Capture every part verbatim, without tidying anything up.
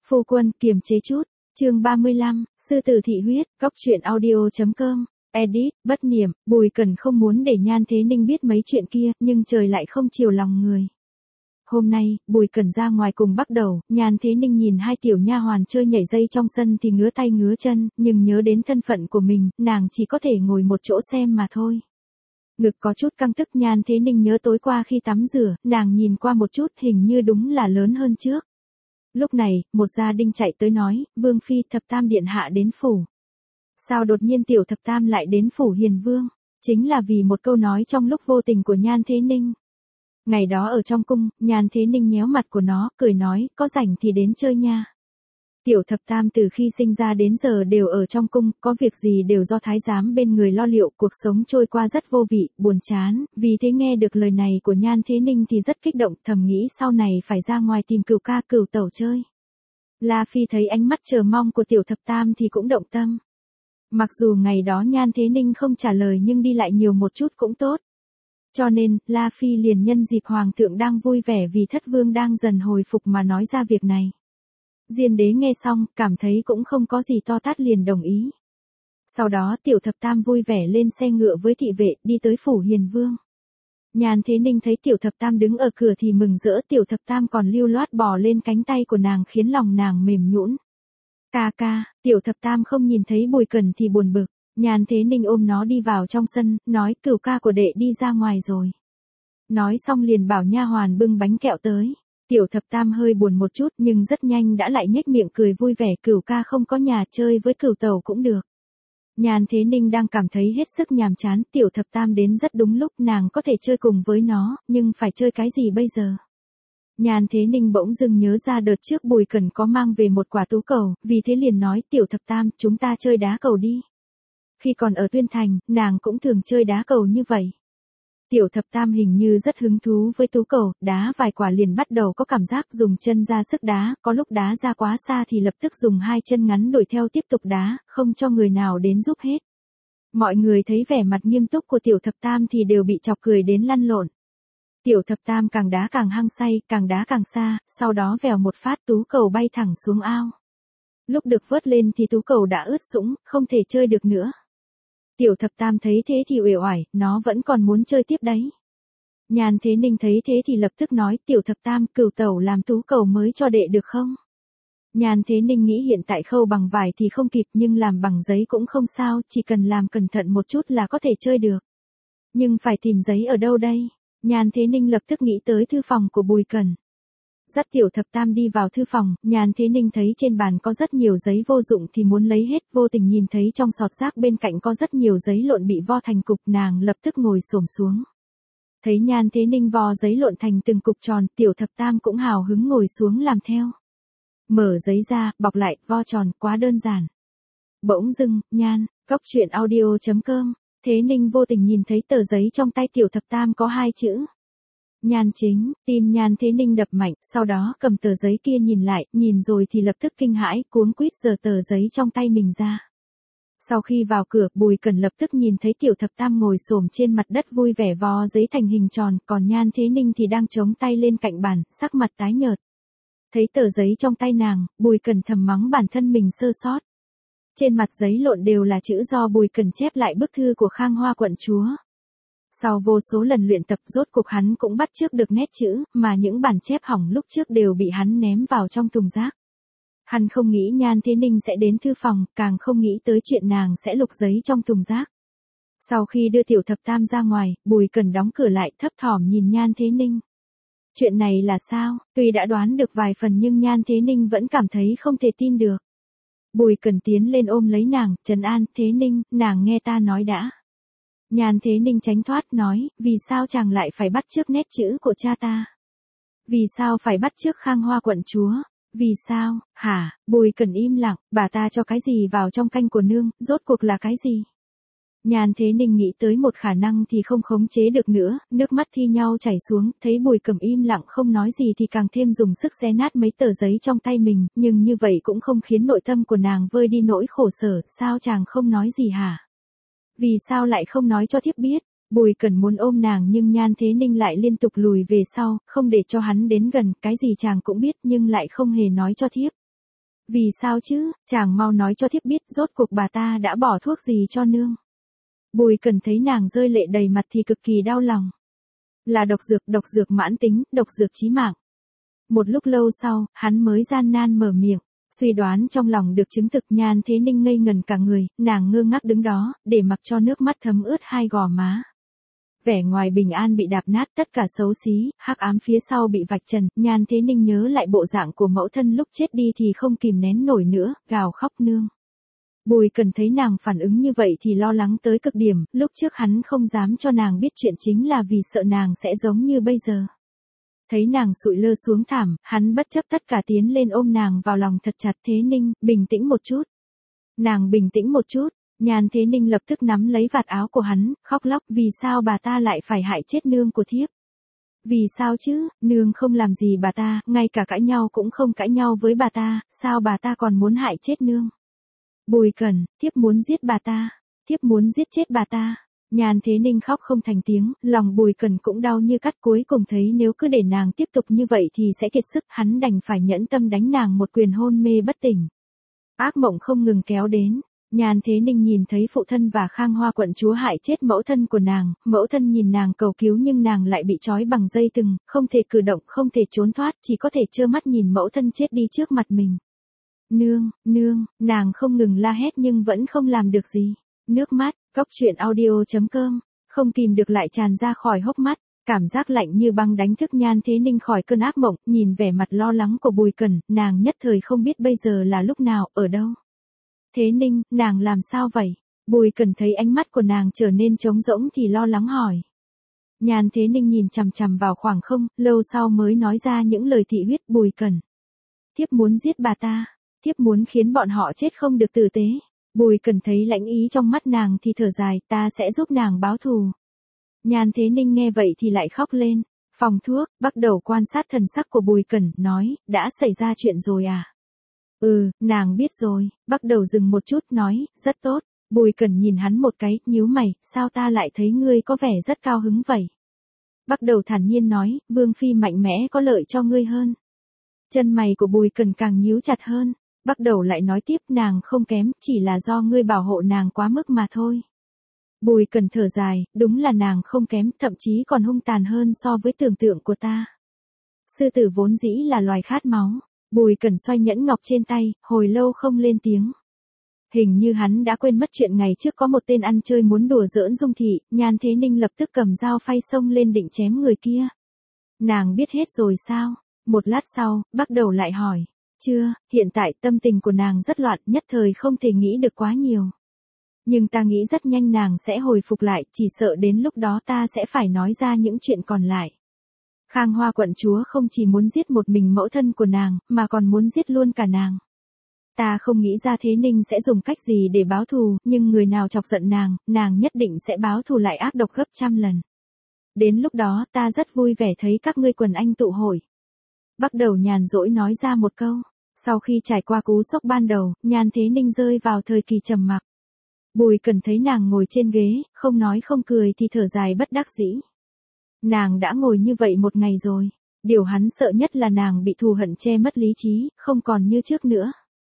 Phu quân, kiềm chế chút. Chương ba mươi lăm, sư tử thị huyết, góc truyện audio.com. Edit, bất niệm, Bùi Cẩn không muốn để Nhan Thế Ninh biết mấy chuyện kia, nhưng trời lại không chiều lòng người. Hôm nay, Bùi Cẩn ra ngoài cùng bắt đầu, Nhan Thế Ninh nhìn hai tiểu nha hoàn chơi nhảy dây trong sân thì ngứa tay ngứa chân, nhưng nhớ đến thân phận của mình, nàng chỉ có thể ngồi một chỗ xem mà thôi. Ngực có chút căng tức, Nhan Thế Ninh nhớ tối qua khi tắm rửa, nàng nhìn qua một chút hình như đúng là lớn hơn trước. Lúc này, một gia đình chạy tới nói, Vương Phi, thập tam điện hạ đến phủ. Sao đột nhiên tiểu thập tam lại đến phủ Hiền Vương? Chính là vì một câu nói trong lúc vô tình của Nhan Thế Ninh. Ngày đó ở trong cung, Nhan Thế Ninh nhéo mặt của nó, cười nói, có rảnh thì đến chơi nha. Tiểu thập tam từ khi sinh ra đến giờ đều ở trong cung, có việc gì đều do thái giám bên người lo liệu, cuộc sống trôi qua rất vô vị, buồn chán, vì thế nghe được lời này của Nhan Thế Ninh thì rất kích động, thầm nghĩ sau này phải ra ngoài tìm cửu ca cửu tẩu chơi. La Phi thấy ánh mắt chờ mong của tiểu thập tam thì cũng động tâm. Mặc dù ngày đó Nhan Thế Ninh không trả lời nhưng đi lại nhiều một chút cũng tốt. Cho nên, La Phi liền nhân dịp Hoàng thượng đang vui vẻ vì thất vương đang dần hồi phục mà nói ra việc này. Diên đế nghe xong, cảm thấy cũng không có gì to tát liền đồng ý. Sau đó tiểu thập tam vui vẻ lên xe ngựa với thị vệ, đi tới phủ Hiền Vương. Nhan Thế Ninh thấy tiểu thập tam đứng ở cửa thì mừng rỡ, tiểu thập tam còn lưu loát bò lên cánh tay của nàng khiến lòng nàng mềm nhũn. Ca ca, tiểu thập tam không nhìn thấy Bùi Cẩn thì buồn bực. Nhan Thế Ninh ôm nó đi vào trong sân, nói cửu ca của đệ đi ra ngoài rồi. Nói xong liền bảo nha hoàn bưng bánh kẹo tới. Tiểu thập tam hơi buồn một chút nhưng rất nhanh đã lại nhếch miệng cười vui vẻ, cửu ca không có nhà chơi với cửu tẩu cũng được. Nhan Thế Ninh đang cảm thấy hết sức nhàm chán, tiểu thập tam đến rất đúng lúc, nàng có thể chơi cùng với nó, nhưng phải chơi cái gì bây giờ? Nhan Thế Ninh bỗng dưng nhớ ra đợt trước Bùi Cẩn có mang về một quả tú cầu, vì thế liền nói, tiểu thập tam, chúng ta chơi đá cầu đi. Khi còn ở Tuyên Thành, nàng cũng thường chơi đá cầu như vậy. Tiểu thập tam hình như rất hứng thú với tú cầu, đá vài quả liền bắt đầu có cảm giác dùng chân ra sức đá, có lúc đá ra quá xa thì lập tức dùng hai chân ngắn đuổi theo tiếp tục đá, không cho người nào đến giúp hết. Mọi người thấy vẻ mặt nghiêm túc của tiểu thập tam thì đều bị chọc cười đến lăn lộn. Tiểu thập tam càng đá càng hăng say, càng đá càng xa, sau đó vèo một phát tú cầu bay thẳng xuống ao. Lúc được vớt lên thì tú cầu đã ướt sũng, không thể chơi được nữa. Tiểu thập tam thấy thế thì uể oải, nó vẫn còn muốn chơi tiếp đấy. Nhan Thế Ninh thấy thế thì lập tức nói, tiểu thập tam, cửu tẩu làm tú cầu mới cho đệ được không? Nhan Thế Ninh nghĩ hiện tại khâu bằng vải thì không kịp nhưng làm bằng giấy cũng không sao, chỉ cần làm cẩn thận một chút là có thể chơi được. Nhưng phải tìm giấy ở đâu đây? Nhan Thế Ninh lập tức nghĩ tới thư phòng của Bùi Cẩn. Dắt tiểu thập tam đi vào thư phòng, Nhan Thế Ninh thấy trên bàn có rất nhiều giấy vô dụng thì muốn lấy hết, vô tình nhìn thấy trong sọt rác bên cạnh có rất nhiều giấy lộn bị vo thành cục, nàng lập tức ngồi xổm xuống. Thấy Nhan Thế Ninh vo giấy lộn thành từng cục tròn, tiểu thập tam cũng hào hứng ngồi xuống làm theo. Mở giấy ra, bọc lại, vo tròn, quá đơn giản. Bỗng dưng, Nhan, góc truyện audio.com, Thế Ninh vô tình nhìn thấy tờ giấy trong tay tiểu thập tam có hai chữ. Nhan Chính, tim Nhan Thế Ninh đập mạnh, sau đó cầm tờ giấy kia nhìn lại, nhìn rồi thì lập tức kinh hãi, cuống quýt giở tờ giấy trong tay mình ra. Sau khi vào cửa, Bùi Cẩn lập tức nhìn thấy tiểu thập tam ngồi xổm trên mặt đất vui vẻ vò giấy thành hình tròn, còn Nhan Thế Ninh thì đang chống tay lên cạnh bàn, sắc mặt tái nhợt. Thấy tờ giấy trong tay nàng, Bùi Cẩn thầm mắng bản thân mình sơ sót. Trên mặt giấy lộn đều là chữ do Bùi Cẩn chép lại bức thư của Khang Hoa quận chúa. Sau vô số lần luyện tập rốt cuộc hắn cũng bắt chước được nét chữ, mà những bản chép hỏng lúc trước đều bị hắn ném vào trong thùng rác. Hắn không nghĩ Nhan Thế Ninh sẽ đến thư phòng, càng không nghĩ tới chuyện nàng sẽ lục giấy trong thùng rác. Sau khi đưa tiểu thập tam ra ngoài, Bùi Cẩn đóng cửa lại, thấp thỏm nhìn Nhan Thế Ninh. Chuyện này là sao? Tuy đã đoán được vài phần nhưng Nhan Thế Ninh vẫn cảm thấy không thể tin được. Bùi Cẩn tiến lên ôm lấy nàng, trấn an, Thế Ninh, nàng nghe ta nói đã. Nhan Thế Ninh tránh thoát nói, vì sao chàng lại phải bắt chước nét chữ của cha ta? Vì sao phải bắt chước Khang Hoa quận chúa? Vì sao, hả? Bùi Cẩn im lặng, bà ta cho cái gì vào trong canh của nương, rốt cuộc là cái gì? Nhan Thế Ninh nghĩ tới một khả năng thì không khống chế được nữa, nước mắt thi nhau chảy xuống, thấy Bùi Cẩn im lặng không nói gì thì càng thêm dùng sức xé nát mấy tờ giấy trong tay mình, nhưng như vậy cũng không khiến nội tâm của nàng vơi đi nỗi khổ sở, sao chàng không nói gì hả? Vì sao lại không nói cho thiếp biết? Bùi Cẩn muốn ôm nàng nhưng Nhan Thế Ninh lại liên tục lùi về sau, không để cho hắn đến gần, cái gì chàng cũng biết nhưng lại không hề nói cho thiếp. Vì sao chứ, chàng mau nói cho thiếp biết rốt cuộc bà ta đã bỏ thuốc gì cho nương. Bùi Cần thấy nàng rơi lệ đầy mặt thì cực kỳ đau lòng. Là độc dược, độc dược mãn tính, độc dược chí mạng. Một lúc lâu sau, hắn mới gian nan mở miệng, suy đoán trong lòng được chứng thực. Nhan Thế Ninh ngây ngần cả người, nàng ngơ ngác đứng đó, để mặc cho nước mắt thấm ướt hai gò má. Vẻ ngoài bình an bị đạp nát, tất cả xấu xí, hắc ám phía sau bị vạch trần. Nhan Thế Ninh nhớ lại bộ dạng của mẫu thân lúc chết đi thì không kìm nén nổi nữa, gào khóc nương. Bùi Cần thấy nàng phản ứng như vậy thì lo lắng tới cực điểm, lúc trước hắn không dám cho nàng biết chuyện chính là vì sợ nàng sẽ giống như bây giờ. Thấy nàng sụi lơ xuống thảm, hắn bất chấp tất cả tiến lên ôm nàng vào lòng thật chặt. Thế Ninh, bình tĩnh một chút. Nàng bình tĩnh một chút. Nhan Thế Ninh lập tức nắm lấy vạt áo của hắn, khóc lóc. Vì sao bà ta lại phải hại chết nương của thiếp? Vì sao chứ, nương không làm gì bà ta, ngay cả cãi nhau cũng không cãi nhau với bà ta, sao bà ta còn muốn hại chết nương? Bùi Cần, thiếp muốn giết bà ta, thiếp muốn giết chết bà ta. Nhan Thế Ninh khóc không thành tiếng, lòng Bùi Cần cũng đau như cắt. Cuối cùng thấy nếu cứ để nàng tiếp tục như vậy thì sẽ kiệt sức, hắn đành phải nhẫn tâm đánh nàng một quyền hôn mê bất tỉnh. Ác mộng không ngừng kéo đến. Nhan Thế Ninh nhìn thấy phụ thân và Khang Hoa quận chúa hại chết mẫu thân của nàng, mẫu thân nhìn nàng cầu cứu nhưng nàng lại bị trói bằng dây thừng, không thể cử động, không thể trốn thoát, chỉ có thể trơ mắt nhìn mẫu thân chết đi trước mặt mình. Nương, nương, nàng không ngừng la hét nhưng vẫn không làm được gì. Nước mắt, Cóc Truyện Audio chấm com, không kìm được lại tràn ra khỏi hốc mắt, cảm giác lạnh như băng đánh thức Nhan Thế Ninh khỏi cơn ác mộng. Nhìn vẻ mặt lo lắng của Bùi Cần, nàng nhất thời không biết bây giờ là lúc nào, ở đâu. Thế Ninh, nàng làm sao vậy? Bùi Cần thấy ánh mắt của nàng trở nên trống rỗng thì lo lắng hỏi. Nhan Thế Ninh nhìn chằm chằm vào khoảng không, lâu sau mới nói ra những lời thị huyết. Bùi Cần, thiếp muốn giết bà ta, thiếp muốn khiến bọn họ chết không được tử tế. Bùi Cần thấy lãnh ý trong mắt nàng thì thở dài, ta sẽ giúp nàng báo thù. Nhan Thế Ninh nghe vậy thì lại khóc lên. Phòng thuốc, bắt đầu quan sát thần sắc của Bùi Cần, nói, đã xảy ra chuyện rồi à? Ừ, nàng biết rồi. Bắt đầu dừng một chút, nói, rất tốt. Bùi Cần nhìn hắn một cái, nhíu mày, sao ta lại thấy ngươi có vẻ rất cao hứng vậy? Bắt đầu thản nhiên nói, Vương Phi mạnh mẽ có lợi cho ngươi hơn. Chân mày của Bùi Cần càng nhíu chặt hơn. Bắt đầu lại nói tiếp, nàng không kém, chỉ là do ngươi bảo hộ nàng quá mức mà thôi. Bùi Cần thở dài, đúng là nàng không kém, thậm chí còn hung tàn hơn so với tưởng tượng của ta. Sư tử vốn dĩ là loài khát máu. Bùi Cần xoay nhẫn ngọc trên tay, hồi lâu không lên tiếng. Hình như hắn đã quên mất chuyện ngày trước có một tên ăn chơi muốn đùa giỡn Dung Thị. Nhan Thế Ninh lập tức cầm dao phay xông lên định chém người kia. Nàng biết hết rồi sao? Một lát sau, bắt đầu lại hỏi. Chưa, hiện tại tâm tình của nàng rất loạn, nhất thời không thể nghĩ được quá nhiều. Nhưng ta nghĩ rất nhanh nàng sẽ hồi phục lại, chỉ sợ đến lúc đó ta sẽ phải nói ra những chuyện còn lại. Khang Hoa quận chúa không chỉ muốn giết một mình mẫu thân của nàng, mà còn muốn giết luôn cả nàng. Ta không nghĩ ra Thế Ninh sẽ dùng cách gì để báo thù, nhưng người nào chọc giận nàng, nàng nhất định sẽ báo thù lại ác độc gấp trăm lần. Đến lúc đó ta rất vui vẻ thấy các ngươi quần anh tụ hội. Bắt đầu nhàn rỗi nói ra một câu. Sau khi trải qua cú sốc ban đầu, Nhan Thế Ninh rơi vào thời kỳ trầm mặc. Bùi Cần thấy nàng ngồi trên ghế, không nói không cười thì thở dài bất đắc dĩ. Nàng đã ngồi như vậy một ngày rồi. Điều hắn sợ nhất là nàng bị thù hận che mất lý trí, không còn như trước nữa.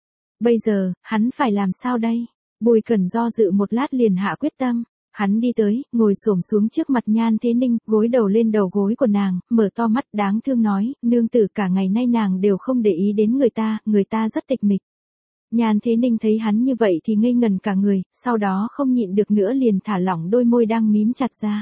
Bây giờ, hắn phải làm sao đây? Bùi Cần do dự một lát liền hạ quyết tâm. Hắn đi tới, ngồi xổm xuống trước mặt Nhan Thế Ninh, gối đầu lên đầu gối của nàng, mở to mắt đáng thương nói, nương tử cả ngày nay nàng đều không để ý đến người ta, người ta rất tịch mịch. Nhan Thế Ninh thấy hắn như vậy thì ngây ngần cả người, sau đó không nhịn được nữa liền thả lỏng đôi môi đang mím chặt ra.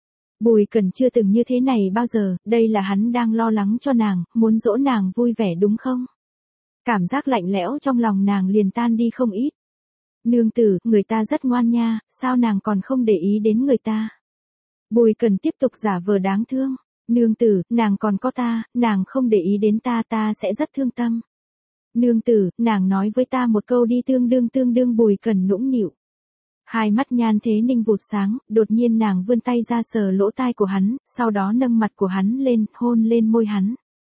Bùi Cần chưa từng như thế này bao giờ, đây là hắn đang lo lắng cho nàng, muốn dỗ nàng vui vẻ đúng không? Cảm giác lạnh lẽo trong lòng nàng liền tan đi không ít. Nương tử, người ta rất ngoan nha, sao nàng còn không để ý đến người ta? Bùi Cần tiếp tục giả vờ đáng thương. Nương tử, nàng còn có ta, nàng không để ý đến ta, ta sẽ rất thương tâm. Nương tử, nàng nói với ta một câu đi, tương đương tương đương. Bùi Cần nũng nịu. Hai mắt Nhan Thế Ninh vụt sáng, đột nhiên nàng vươn tay ra sờ lỗ tai của hắn, sau đó nâng mặt của hắn lên, hôn lên môi hắn.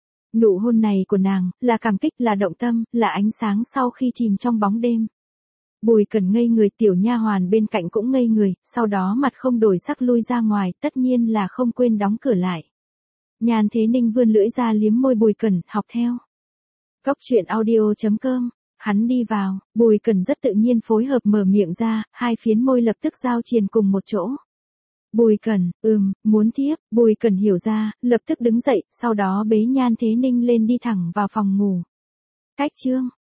Nụ hôn này của nàng, là cảm kích, là động tâm, là ánh sáng sau khi chìm trong bóng đêm. Bùi Cần ngây người, tiểu nha hoàn bên cạnh cũng ngây người, sau đó mặt không đổi sắc lui ra ngoài, tất nhiên là không quên đóng cửa lại. Nhan Thế Ninh vươn lưỡi ra liếm môi Bùi Cần, học theo. Cóc Truyện Audio chấm com Hắn đi vào, Bùi Cẩn rất tự nhiên phối hợp mở miệng ra, hai phiến môi lập tức giao triền cùng một chỗ. Bùi Cẩn, ừm, muốn thiếp, Bùi Cẩn hiểu ra, lập tức đứng dậy, sau đó bế Nhan Thế Ninh lên đi thẳng vào phòng ngủ. Cách chương